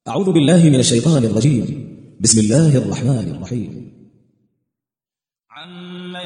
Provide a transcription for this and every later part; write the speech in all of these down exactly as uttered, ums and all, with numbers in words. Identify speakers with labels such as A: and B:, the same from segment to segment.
A: أعوذ بالله من الشيطان الرجيم. بسم الله الرحمن الرحيم.
B: عما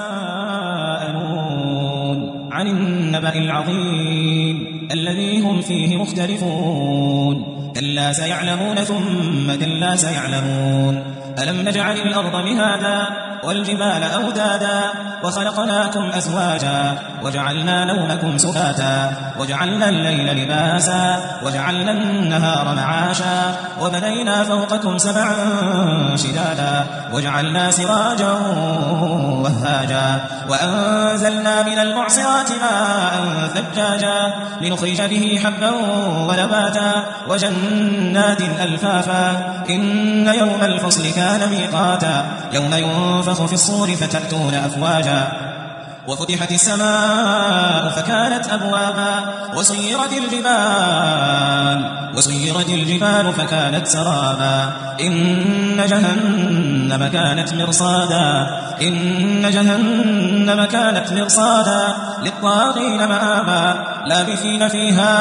B: يتساءلون عن النبأ العظيم الذي هم فيه مختلفون كلا سيعلمون ثم كلا سيعلمون ألم نجعل الأرض مهادا والجبال أودادا وخلقناكم أزواجا وجعلنا نومكم سباتا وجعلنا الليل لباسا وجعلنا النهار معاشا وبنينا فوقكم سبعا شدادا وجعلنا سراجا وهاجا وأنزلنا من المعصرات ماء ثجاجا لنخرج به حبا ونباتا وجنات ألفافا إن يوم الفصل كان ميقاتا يوم ينفخ في الصور فتأتون أفواجا وفتحت السماء فكانت أبوابا وسيرت الجبال وسيرت الجبال فكانت سرابا إن جهنم كانت مرصادا إن جهنم كانت مرصادا للطاغين مآبا لابثين فيها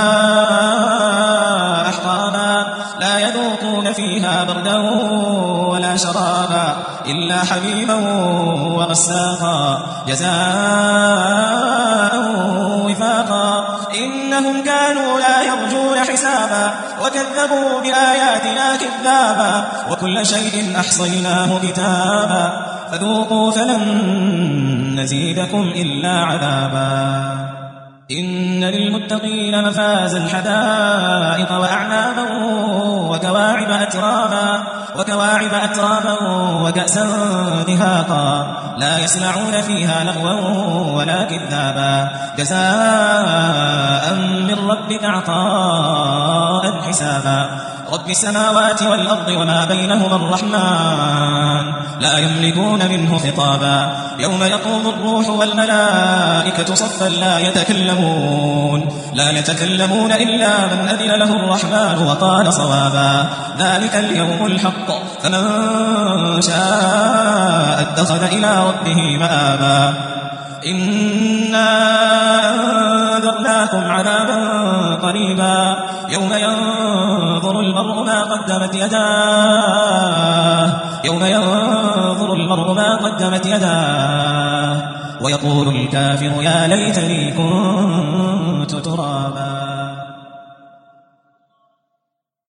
B: أحقابا لا يذوقون فيها بردا ولا شرابا إلا حميما وغساقا جزاء وفاقا إنهم كانوا لا يرجون حسابا وكذبوا بآياتنا كذابا وكل شيء أحصيناه كتابا فذوقوا فلن نزيدكم إلا عذابا إن للمتقين مفازا حدائق وأعنابا وكواعب أترابا وكواعب أترابا وكأسا دهاقا لا يسمعون فيها لغوا ولا كذابا جزاء من ربك عطاء حسابا رب السماوات والأرض وما بينهما الرحمن لا يملكون منه خطابا يوم يقوم الروح والملائكة صفا لا يتكلمون لا يتكلمون إلا من أذن له الرحمن وقال صوابا ذلك اليوم الحق فمن شاء اتخذ إلى ربه مآبا إنا أنذرناكم عذابا قريبا يوم ينظر المرء ما قدمت يداه يوم ينظر المرء ما قدمت يداه ويقول الكافر يا ليتني كنت ترابا.